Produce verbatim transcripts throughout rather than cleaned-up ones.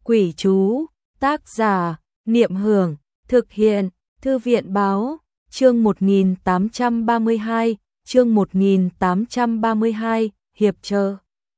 Quỷ chú, tác giả, Niệm Hưởng, thực hiện, Thư viện báo, chương một nghìn tám trăm ba mươi hai, chương một nghìn tám trăm ba mươi hai, hiệp trợ.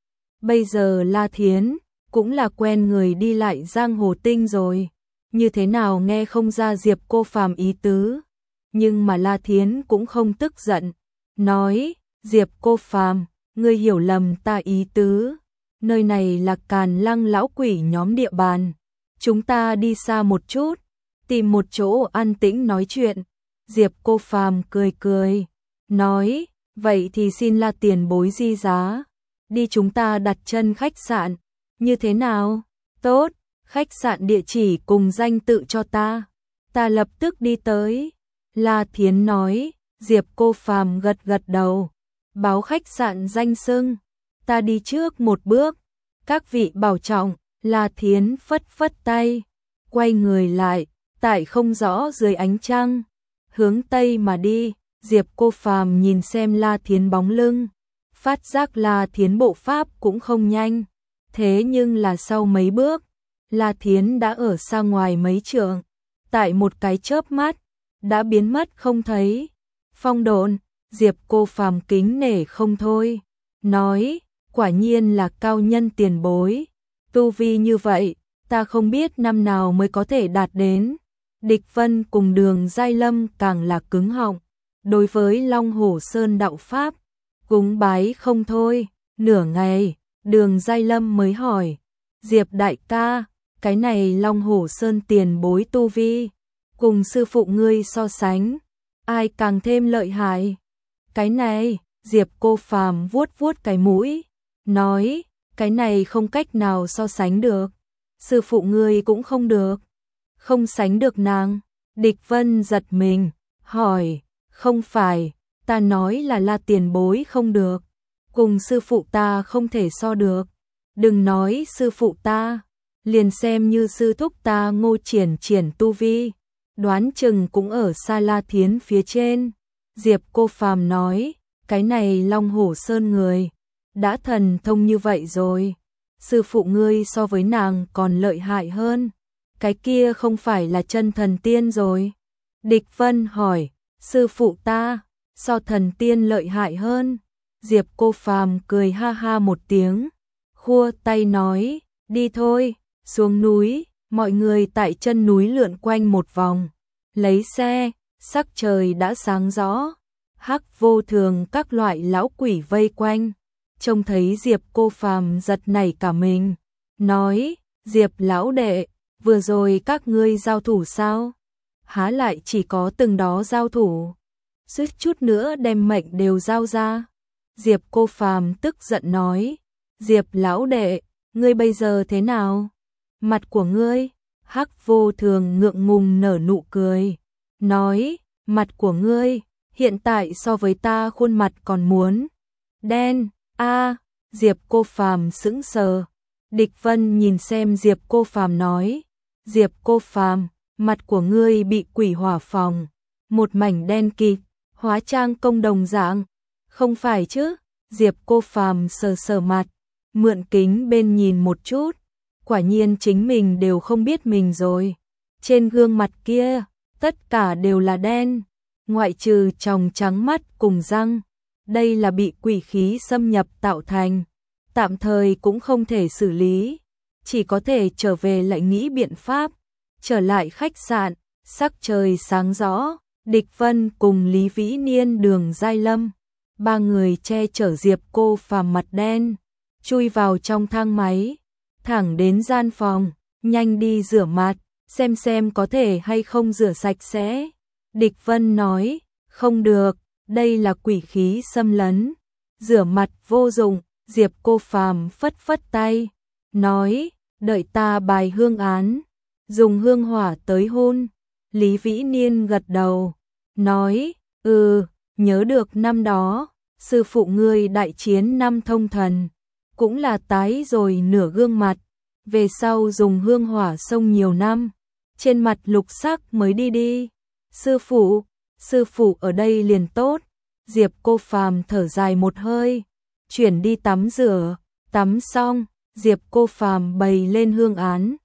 Bây giờ La Thiến cũng là quen người đi lại giang hồ tinh rồi, như thế nào nghe không ra Diệp Cô Phàm ý tứ, nhưng mà La Thiến cũng không tức giận, nói: "Diệp Cô Phàm, ngươi hiểu lầm ta ý tứ, nơi này là Càn Lăng lão quỷ nhóm địa bàn, chúng ta đi xa một chút, tìm một chỗ an tĩnh nói chuyện." Diệp Cô Phàm cười cười, nói: "Vậy thì xin La tiền bối di giá, đi chúng ta đặt chân khách sạn, như thế nào?" "Tốt, khách sạn địa chỉ cùng danh tự cho ta, ta lập tức đi tới." La Thiến nói. Diệp Cô Phàm gật gật đầu, báo khách sạn danh xưng, "Ta đi trước một bước, các vị bảo trọng." La Thiến phất phất tay, quay người lại, tại không rõ dưới ánh trăng, hướng tây mà đi. Diệp Cô Phàm nhìn xem La Thiến bóng lưng, phát giác La Thiến bộ pháp cũng không nhanh, thế nhưng là sau mấy bước, La Thiến đã ở xa ngoài mấy trượng, tại một cái chớp mắt đã biến mất không thấy. Phong Độn, Diệp Cô Phàm kính nể không thôi, nói: "Quả nhiên là cao nhân tiền bối, tu vi như vậy, ta không biết năm nào mới có thể đạt đến." Địch Vân cùng Đường Giai Lâm càng là cứng họng, đối với Long Hổ Sơn đạo pháp, cúng bái không thôi. Nửa ngày, Đường Giai Lâm mới hỏi: "Diệp đại ca, cái này Long Hổ Sơn tiền bối tu vi, cùng sư phụ ngươi so sánh, ai càng thêm lợi hại?" "Cái này," Diệp Cô Phàm vuốt vuốt cái mũi, nói: "Cái này không cách nào so sánh được, sư phụ ngươi cũng không được." "Không sánh được nàng?" Địch Vân giật mình, hỏi: "Không phải, ta nói là La tiền bối không được, cùng sư phụ ta không thể so được. Đừng nói sư phụ ta, liền xem như sư thúc ta Ngô Triển Triển tu vi, đoán chừng cũng ở xa La Thiến phía trên." Diệp Cô Phàm nói: "Cái này Long Hổ Sơn người đã thần thông như vậy rồi, sư phụ ngươi so với nàng còn lợi hại hơn, cái kia không phải là chân thần tiên rồi." Địch Vân hỏi: "Sư phụ ta so thần tiên lợi hại hơn?" Diệp Cô Phàm cười ha ha một tiếng, khua tay nói: "Đi thôi, xuống núi." Mọi người tại chân núi lượn quanh một vòng, lấy xe, sắc trời đã sáng rõ, Hắc Vô Thường các loại lão quỷ vây quanh, trông thấy Diệp Cô Phàm giật nảy cả mình, nói: "Diệp lão đệ, vừa rồi các ngươi giao thủ sao? Há lại chỉ có từng đó giao thủ, suýt chút nữa đem mệnh đều giao ra." Diệp Cô Phàm tức giận nói: "Diệp lão đệ, ngươi bây giờ thế nào? Mặt của ngươi?" Hắc Vô Thường ngượng ngùng nở nụ cười, nói: "Mặt của ngươi hiện tại so với ta khuôn mặt còn muốn đen." "A." Diệp Cô Phàm sững sờ. Địch Vân nhìn xem Diệp Cô Phàm nói: "Diệp Cô Phàm, mặt của ngươi bị quỷ hỏa phòng, một mảnh đen kịt, hóa trang công đồng dạng." "Không phải chứ?" Diệp Cô Phàm sờ sờ mặt, mượn kính bên nhìn một chút, quả nhiên chính mình đều không biết mình rồi. Trên gương mặt kia, tất cả đều là đen, ngoại trừ tròng trắng mắt cùng răng. Đây là bị quỷ khí xâm nhập tạo thành, tạm thời cũng không thể xử lý, chỉ có thể trở về lại nghĩ biện pháp. Trở lại khách sạn, sắc trời sáng rõ, Địch Vân cùng Lý Vĩ Niên Đường Giai Lâm, ba người che chở Diệp Cô Phàm mặt đen, chui vào trong thang máy, thẳng đến gian phòng, "Nhanh đi rửa mặt, xem xem có thể hay không rửa sạch sẽ." Địch Vân nói: "Không được, đây là quỷ khí xâm lấn, rửa mặt vô dụng." Diệp Cô Phàm phất phất tay, nói: "Đợi ta bài hương án, dùng hương hỏa tới hôn." Lý Vĩ Niên gật đầu, nói: "Ừ, nhớ được năm đó, sư phụ ngươi đại chiến năm thông thần, cũng là tái rồi nửa gương mặt, về sau dùng hương hỏa xông nhiều năm, trên mặt lục sắc mới đi đi." "Sư phụ, sư phụ ở đây liền tốt." Diệp Cô Phàm thở dài một hơi, chuyển đi tắm rửa, tắm xong, Diệp Cô Phàm bày lên hương án,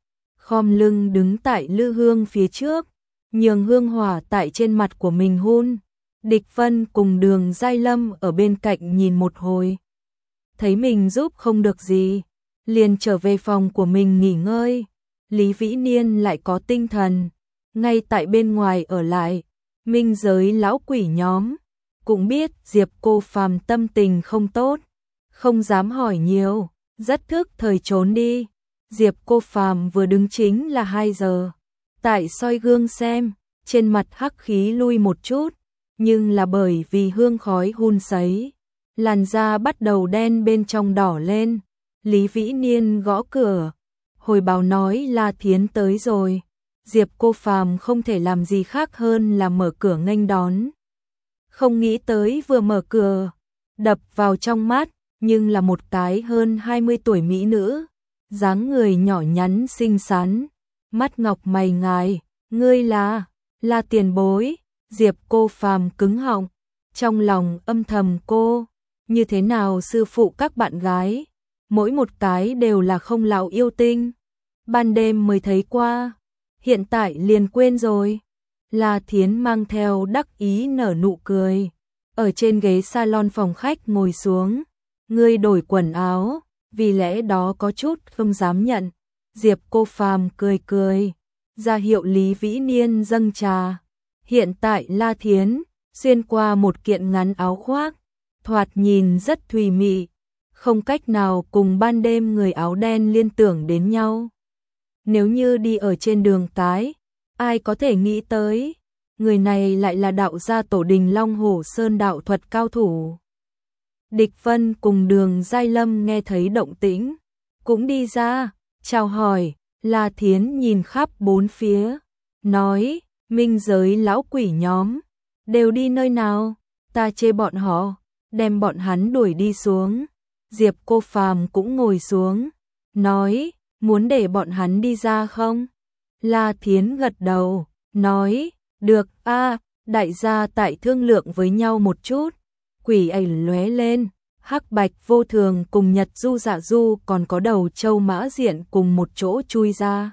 khom lưng đứng tại lư hương phía trước, nhường hương hỏa tại trên mặt của mình hun. Địch Vân cùng Đường Giai Lâm ở bên cạnh nhìn một hồi. Thấy mình giúp không được gì, liền trở về phòng của mình nghỉ ngơi. Lý Vĩ Niên lại có tinh thần, ngay tại bên ngoài ở lại. Minh giới lão quỷ nhóm cũng biết Diệp Cô Phàm tâm tình không tốt, không dám hỏi nhiều, rất thức thời trốn đi. Diệp Cô Phàm vừa đứng chính là hai giờ, tại soi gương xem, trên mặt hắc khí lui một chút, nhưng là bởi vì hương khói hun sấy, làn da bắt đầu đen bên trong đỏ lên. Lý Vĩ Niên gõ cửa, hồi báo nói La Thiến tới rồi. Diệp Cô Phàm không thể làm gì khác hơn là mở cửa nghênh đón. Không nghĩ tới vừa mở cửa, đập vào trong mắt, nhưng là một cái hơn hai mươi tuổi mỹ nữ, dáng người nhỏ nhắn xinh xắn, mắt ngọc mày ngài, ngươi là, là tiền bối. Diệp Cô Phàm cứng họng, trong lòng âm thầm cô, như thế nào sư phụ các bạn gái, mỗi một cái đều là không lão yêu tinh, ban đêm mới thấy qua, hiện tại liền quên rồi. La Thiến mang theo đắc ý nở nụ cười, ở trên ghế salon phòng khách ngồi xuống, ngươi đổi quần áo, vì lẽ đó có chút không dám nhận. Diệp Cô Phàm cười cười, ra hiệu Lý Vĩ Niên dâng trà. Hiện tại La Thiến xuyên qua một kiện ngắn áo khoác, thoạt nhìn rất thùy mị, không cách nào cùng ban đêm người áo đen liên tưởng đến nhau. Nếu như đi ở trên đường cái, ai có thể nghĩ tới, người này lại là đạo gia tổ đình Long Hổ Sơn đạo thuật cao thủ. Địch Vân cùng Đường Giai Lâm nghe thấy động tĩnh, cũng đi ra, chào hỏi. La Thiến nhìn khắp bốn phía, nói, minh giới lão quỷ nhóm, đều đi nơi nào, ta chê bọn họ, đem bọn hắn đuổi đi xuống. Diệp Cô Phàm cũng ngồi xuống, nói, muốn để bọn hắn đi ra không? La Thiến gật đầu, nói, được a, đại gia tại thương lượng với nhau một chút. Quỷ ảnh lóe lên, Hắc Bạch Vô Thường cùng Nhật Du Dạ Du còn có Đầu Châu Mã Diện cùng một chỗ chui ra,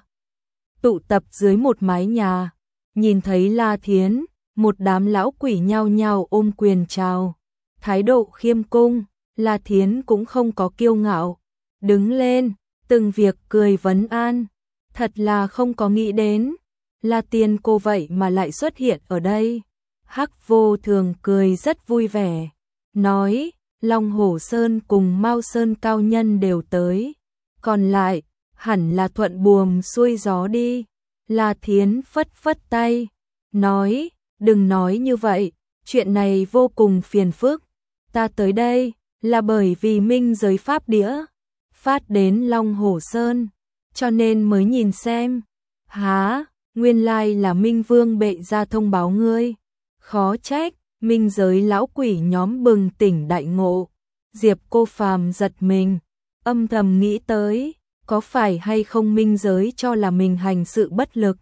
tụ tập dưới một mái nhà. Nhìn thấy La Thiến, một đám lão quỷ nhao nhao ôm quyền chào, thái độ khiêm cung. La Thiến cũng không có kiêu ngạo, đứng lên, từng việc cười vấn an, thật là không có nghĩ đến, La Tiên cô vậy mà lại xuất hiện ở đây. Hắc Vô Thường cười rất vui vẻ, nói, Long Hổ Sơn cùng Mao Sơn cao nhân đều tới, còn lại, hẳn là thuận buồm xuôi gió đi. La Thiến phất phất tay, nói, đừng nói như vậy, chuyện này vô cùng phiền phức, ta tới đây là bởi vì minh giới pháp đĩa phát đến Long Hổ Sơn, cho nên mới nhìn xem. Há, nguyên lai là Minh Vương bệ ra thông báo ngươi, khó trách. Minh giới lão quỷ nhóm bừng tỉnh đại ngộ. Diệp Cô Phàm giật mình, âm thầm nghĩ tới, có phải hay không minh giới cho là mình hành sự bất lực,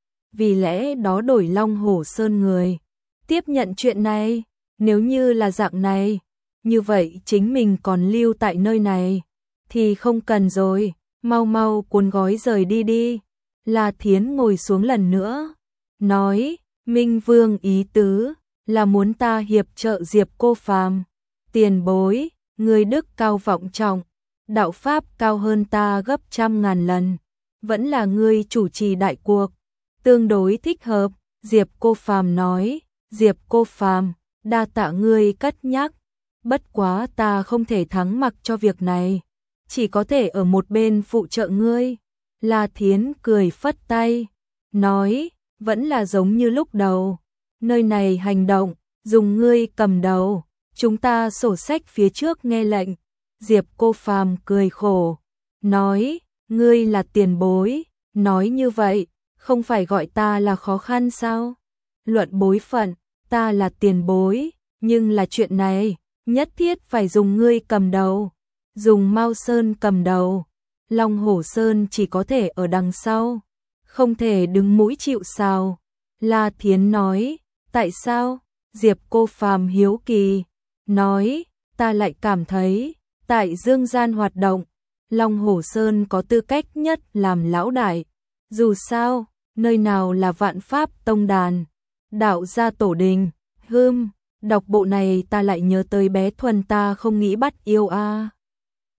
vì lẽ đó đổi Long Hổ Sơn người tiếp nhận chuyện này. Nếu như là dạng này, như vậy chính mình còn lưu tại nơi này thì không cần rồi, mau mau cuốn gói rời đi đi. La Thiến ngồi xuống lần nữa, nói, Minh Vương ý tứ là muốn ta hiệp trợ Diệp Cô Phàm. Tiền bối, người đức cao vọng trọng, đạo pháp cao hơn ta gấp trăm ngàn lần, vẫn là ngươi chủ trì đại cuộc, tương đối thích hợp. Diệp Cô Phàm nói, Diệp Cô Phàm, đa tạ ngươi cất nhắc, bất quá ta không thể thắng mặc cho việc này, chỉ có thể ở một bên phụ trợ ngươi. La Thiến cười phất tay, nói, vẫn là giống như lúc đầu, nơi này hành động, dùng ngươi cầm đầu, chúng ta sổ sách phía trước nghe lệnh. Diệp Cô Phàm cười khổ, nói, ngươi là tiền bối, nói như vậy, không phải gọi ta là khó khăn sao? Luận bối phận, ta là tiền bối, nhưng là chuyện này, nhất thiết phải dùng ngươi cầm đầu, dùng Mao Sơn cầm đầu. Long Hổ Sơn chỉ có thể ở đằng sau, không thể đứng mũi chịu sào. La Thiến nói, tại sao? Diệp Cô Phàm hiếu kỳ, nói, ta lại cảm thấy, tại dương gian hoạt động, Long Hổ Sơn có tư cách nhất làm lão đại, Dù sao, nơi nào là Vạn Pháp Tông Đàn, đạo gia tổ đình, hưm, đọc bộ này ta lại nhớ tới bé Thuần ta không nghĩ bắt yêu a.